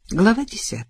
Глава 10.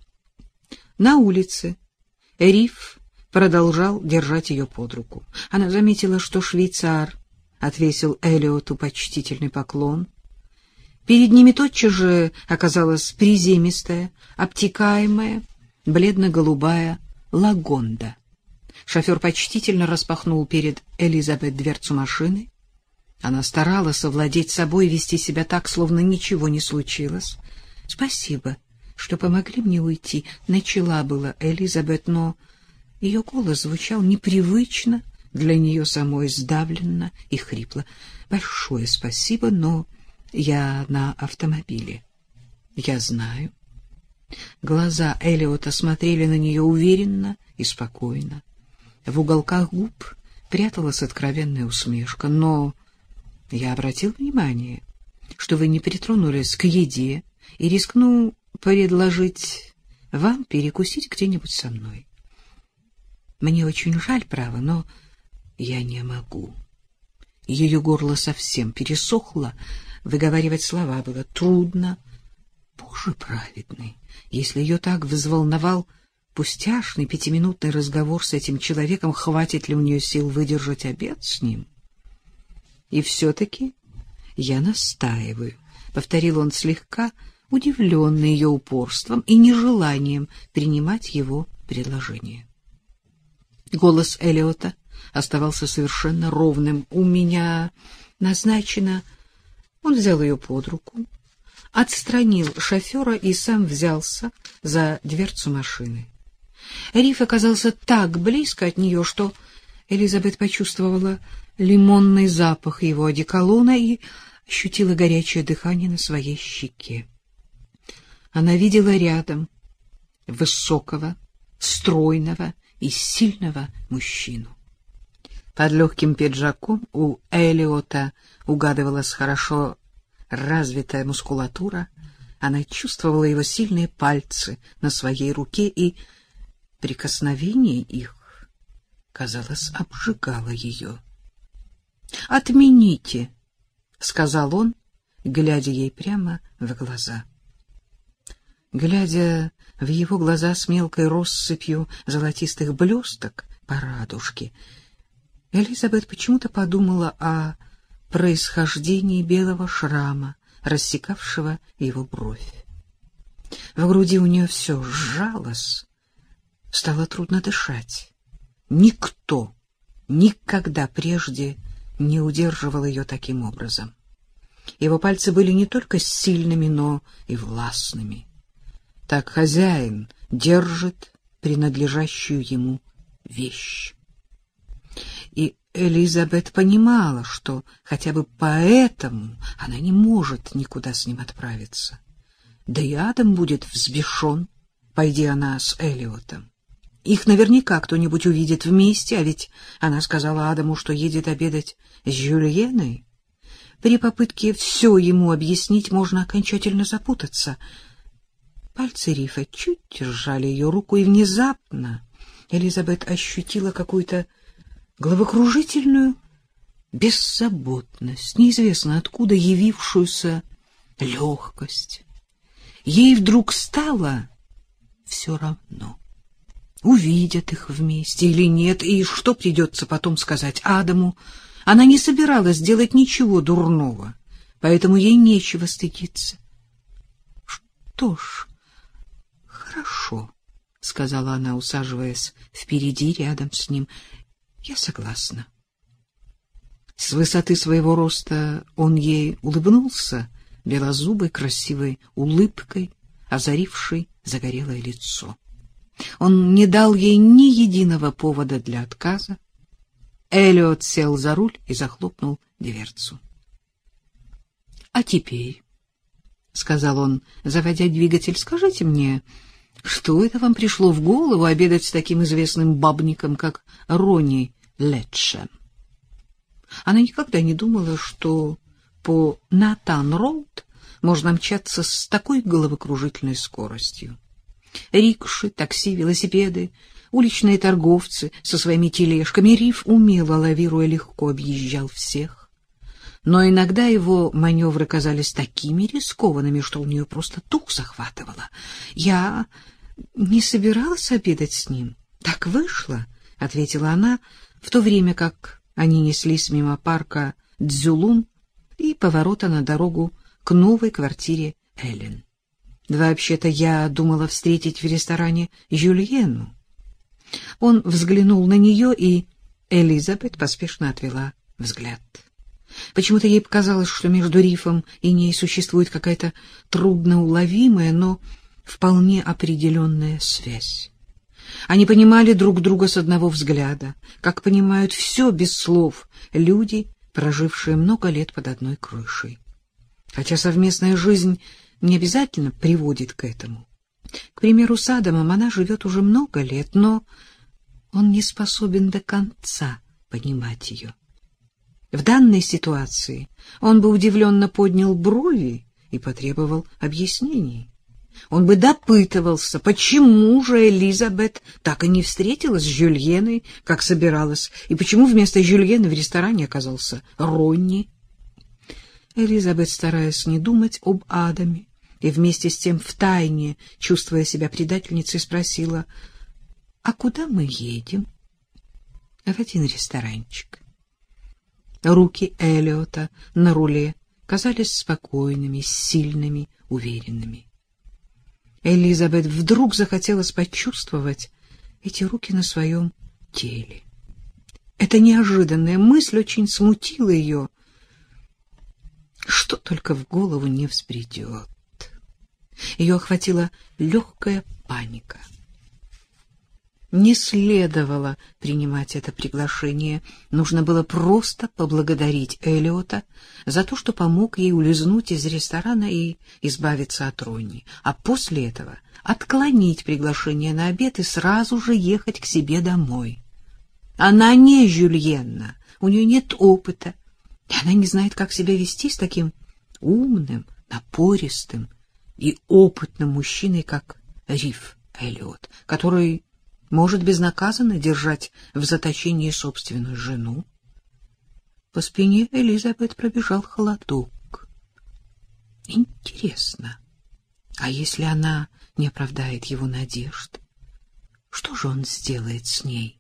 На улице Риф продолжал держать ее под руку. Она заметила, что швейцар отвесил Эллиоту почтительный поклон. Перед ними тотчас же оказалась приземистая, обтекаемая, бледно-голубая Лагонда. Шофер почтительно распахнул перед Элизабет дверцу машины. Она старалась совладеть собой, вести себя так, словно ничего не случилось. — Спасибо, что помогли мне уйти, — начала была Элизабет, но ее голос звучал непривычно, для нее самой сдавленно и хрипло. — Большое спасибо, но я на автомобиле. — Я знаю. Глаза Эллиота смотрели на нее уверенно и спокойно. В уголках губ пряталась откровенная усмешка. — Но я обратил внимание, что вы не притронулись к еде, и рискну предложить вам перекусить где-нибудь со мной. Мне очень жаль, право, но я не могу. Ее горло совсем пересохло, выговаривать слова было трудно. Боже праведный, если ее так взволновал пустяшный пятиминутный разговор с этим человеком, хватит ли у нее сил выдержать обед с ним? И все-таки я настаиваю, — повторил он слегка, удивленный ее упорством и нежеланием принимать его предложение. Голос Эллиота оставался совершенно ровным. — У меня назначено... Он взял ее под руку, отстранил шофера и сам взялся за дверцу машины. Риф оказался так близко от нее, что Элизабет почувствовала лимонный запах его одеколона и ощутила горячее дыхание на своей щеке. Она видела рядом высокого, стройного и сильного мужчину. Под легким пиджаком у Эллиота угадывалась хорошо развитая мускулатура. Она чувствовала его сильные пальцы на своей руке, и прикосновение их, казалось, обжигало ее. — Отмените, — сказал он, глядя ей прямо в глаза. Глядя в его глаза с мелкой россыпью золотистых блесток по радужке, Элизабет почему-то подумала о происхождении белого шрама, рассекавшего его бровь. В груди у нее все сжалось, стало трудно дышать. Никто никогда прежде не удерживал ее таким образом. Его пальцы были не только сильными, но и властными. Так хозяин держит принадлежащую ему вещь. И Элизабет понимала, что хотя бы поэтому она не может никуда с ним отправиться. Да и Адам будет взбешен, пойди она с Эллиотом. Их наверняка кто-нибудь увидит вместе, а ведь она сказала Адаму, что едет обедать с Жюльеной. При попытке все ему объяснить можно окончательно запутаться. Пальцы Рифа чуть сжали ее руку, и внезапно Элизабет ощутила какую-то головокружительную беззаботность, неизвестно откуда явившуюся легкость. Ей вдруг стало все равно, увидят их вместе или нет, и что придется потом сказать Адаму. Она не собиралась делать ничего дурного, поэтому ей нечего стыдиться. — Что ж, хорошо, — сказала она, усаживаясь впереди рядом с ним. — Я согласна. С высоты своего роста он ей улыбнулся белозубой красивой улыбкой, озарившей загорелое лицо. Он не дал ей ни единого повода для отказа. Эллиот сел за руль и захлопнул дверцу. — А теперь, — сказал он, заводя двигатель, — скажите мне, что это вам пришло в голову обедать с таким известным бабником, как Ронни Летшем? Она никогда не думала, что по Натан-Роуд можно мчаться с такой головокружительной скоростью. Рикши, такси, велосипеды, уличные торговцы со своими тележками. Риф, умело лавируя, легко объезжал всех. Но иногда его маневры казались такими рискованными, что у нее просто дух захватывало. Я не собиралась обедать с ним. Так вышло, — ответила она, в то время как они неслись мимо парка Цзюлун и поворота на дорогу к новой квартире Эллен. Вообще-то я думала встретить в ресторане Жюльену. Он взглянул на нее, и Элизабет поспешно отвела взгляд. Почему-то ей показалось, что между Рифом и ней существует какая-то трудноуловимая, но вполне определенная связь. Они понимали друг друга с одного взгляда, как понимают все без слов люди, прожившие много лет под одной крышей. Хотя совместная жизнь не обязательно приводит к этому. К примеру, с Адамом она живет уже много лет, но он не способен до конца понимать ее. В данной ситуации он бы удивленно поднял брови и потребовал объяснений. Он бы допытывался, почему же Элизабет так и не встретилась с Жюльеной, как собиралась, и почему вместо Жюльены в ресторане оказался Ронни. Элизабет, стараясь не думать об Адаме и вместе с тем втайне, чувствуя себя предательницей, спросила: «А куда мы едем?» «В один ресторанчик». Руки Эллиота на руле казались спокойными, сильными, уверенными. Элизабет вдруг захотелось почувствовать эти руки на своем теле. Эта неожиданная мысль очень смутила ее. Что только в голову не взбредет. Ее охватила легкая паника. Не следовало принимать это приглашение. Нужно было просто поблагодарить Эллиота за то, что помог ей улизнуть из ресторана и избавиться от Ронни, а после этого отклонить приглашение на обед и сразу же ехать к себе домой. Она не Жюльенна, у нее нет опыта, и она не знает, как себя вести с таким умным, напористым и опытным мужчиной, как Риф Эллиот, который может безнаказанно держать в заточении собственную жену. По спине Элизабет пробежал холодок. Интересно, а если она не оправдает его надежд, что же он сделает с ней?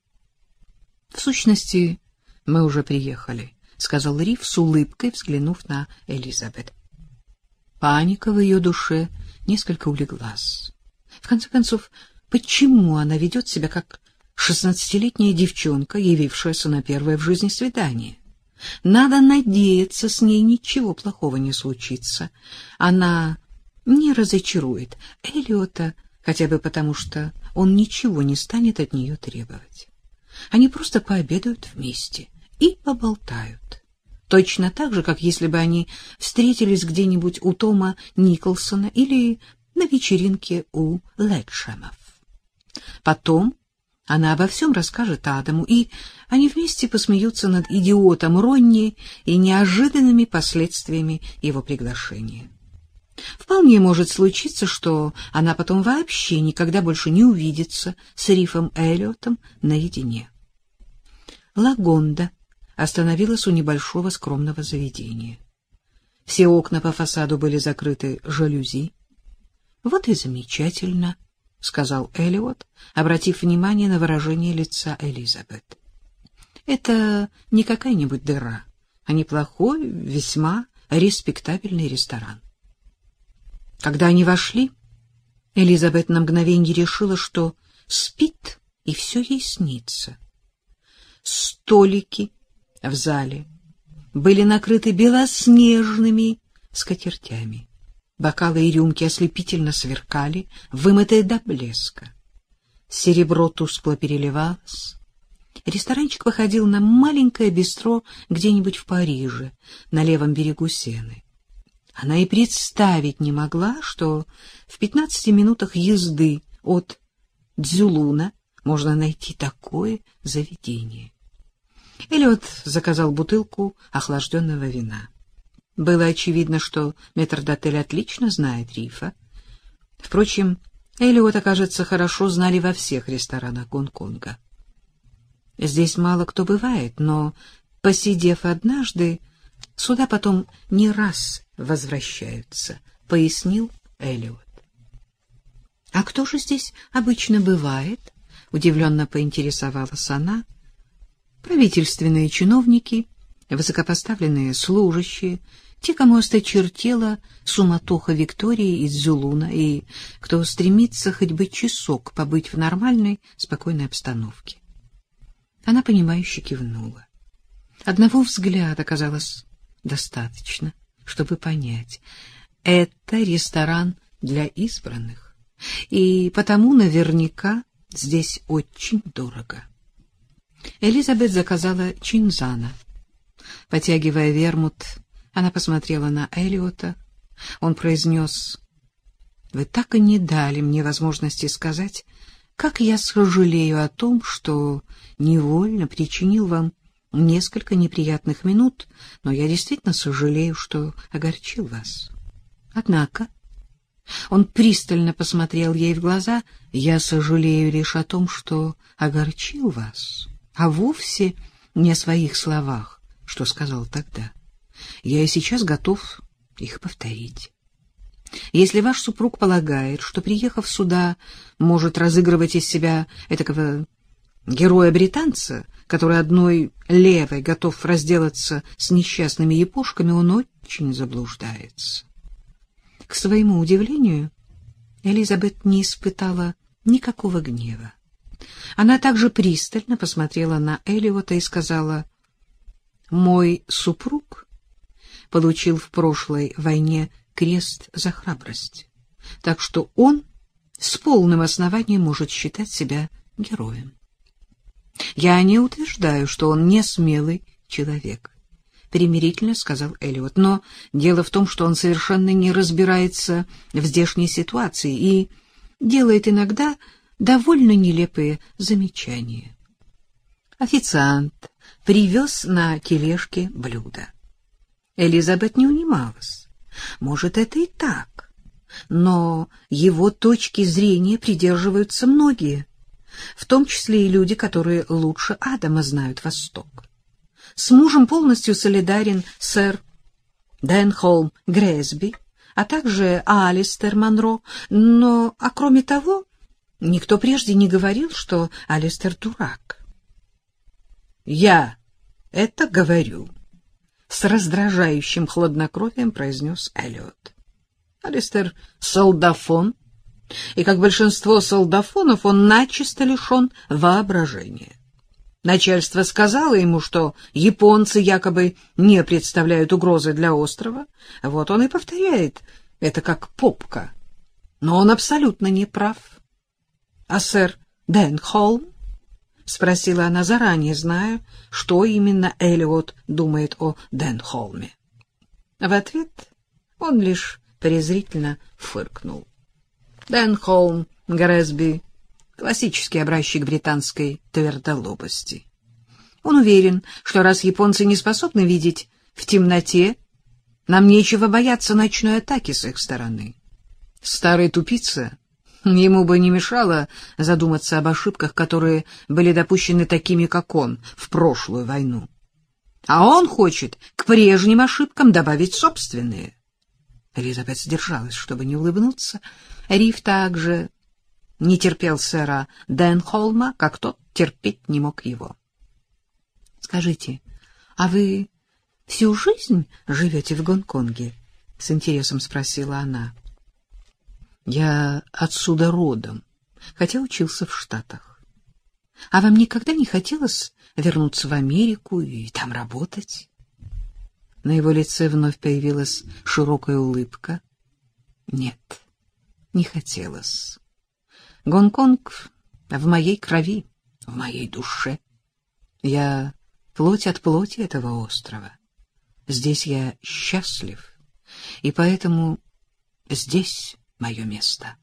— В сущности, мы уже приехали, — сказал Риф с улыбкой, взглянув на Элизабет. Паника в ее душе несколько улеглась. В конце концов, почему она ведет себя как 16-летняя девчонка, явившаяся на первое в жизни свидание? Надо надеяться, с ней ничего плохого не случится. Она не разочарует Эллиота, хотя бы потому, что он ничего не станет от нее требовать. Они просто пообедают вместе и поболтают. Точно так же, как если бы они встретились где-нибудь у Тома Николсона или на вечеринке у Летшемов. Потом она обо всем расскажет Адаму, и они вместе посмеются над идиотом Ронни и неожиданными последствиями его приглашения. Вполне может случиться, что она потом вообще никогда больше не увидится с Рифом Эллиотом наедине. Лагонда остановилась у небольшого скромного заведения. Все окна по фасаду были закрыты жалюзи. — Вот и замечательно, — сказал Эллиот, обратив внимание на выражение лица Элизабет. — Это не какая-нибудь дыра, а неплохой, весьма респектабельный ресторан. Когда они вошли, Элизабет на мгновенье решила, что спит, и все ей снится. Столики в зале были накрыты белоснежными скатертями. Бокалы и рюмки ослепительно сверкали, вымытые до блеска. Серебро тускло переливалось. Ресторанчик походил на маленькое бистро где-нибудь в Париже, на левом берегу Сены. Она и представить не могла, что в 15 минутах езды от Цзюлуна можно найти такое заведение. Эллиот заказал бутылку охлажденного вина. Было очевидно, что метрдотель отлично знает Рифа. Впрочем, Эллиота, кажется, хорошо знали во всех ресторанах Гонконга. Здесь мало кто бывает, но, посидев однажды, сюда потом не раз возвращаются, — пояснил Эллиот. — А кто же здесь обычно бывает? — удивленно поинтересовалась она. — Правительственные чиновники, высокопоставленные служащие, те, кому осточертела суматоха Виктории из Зулуна, и кто стремится хоть бы часок побыть в нормальной, спокойной обстановке. Она понимающе кивнула. Одного взгляда казалось достаточно, чтобы понять. Это ресторан для избранных, и потому наверняка здесь очень дорого. Элизабет заказала чинзана. Потягивая вермут, она посмотрела на Эллиота. Он произнес: «Вы так и не дали мне возможности сказать, как я сожалею о том, что невольно причинил вам несколько неприятных минут, но я действительно сожалею, что огорчил вас. Однако...» Он пристально посмотрел ей в глаза. «Я сожалею лишь о том, что огорчил вас, а вовсе не о своих словах, что сказал тогда. Я и сейчас готов их повторить. Если ваш супруг полагает, что, приехав сюда, может разыгрывать из себя этакого героя-британца, который одной левой готов разделаться с несчастными япошками, он очень заблуждается». К своему удивлению, Элизабет не испытала никакого гнева. Она также пристально посмотрела на Эллиота и сказала: «Мой супруг получил в прошлой войне крест за храбрость, так что он с полным основанием может считать себя героем. Я не утверждаю, что он не смелый человек», — примирительно сказал Эллиот, «но дело в том, что он совершенно не разбирается в здешней ситуации и делает иногда довольно нелепые замечания». Официант привез на тележке блюдо. Элизабет не унималась. Может, это и так, но его точки зрения придерживаются многие, в том числе и люди, которые лучше Адама знают Восток. С мужем полностью солидарен сэр Денхолм Грэсби, а также Алистер Монро, но, кроме того, никто прежде не говорил, что Алистер дурак. «Я это говорю», — с раздражающим хладнокровием произнес Эллиот. «Алистер — солдафон, и, как большинство солдафонов, он начисто лишен воображения. Начальство сказало ему, что японцы якобы не представляют угрозы для острова, вот он и повторяет это как попка. Но он абсолютно не прав. А сэр Денхолм?» — спросила она, заранее зная, что именно Эллиот думает о Денхолме. В ответ он лишь презрительно фыркнул. Денхолм Грэсби — классический образчик британской твердолобости. Он уверен, что раз японцы не способны видеть в темноте, нам нечего бояться ночной атаки с их стороны. Старый тупица, ему бы не мешало задуматься об ошибках, которые были допущены такими, как он, в прошлую войну. А он хочет к прежним ошибкам добавить собственные. Элизабет сдержалась, чтобы не улыбнуться. Риф также не терпел сэра Денхолма, как тот терпеть не мог его. — Скажите, а вы всю жизнь живете в Гонконге? — с интересом спросила она. — Я отсюда родом, хотя учился в Штатах. — А вам никогда не хотелось вернуться в Америку и там работать? На его лице вновь появилась широкая улыбка. — Нет, не хотелось. Гонконг в моей крови, в моей душе. Я плоть от плоти этого острова. Здесь я счастлив, и поэтому здесь мое место.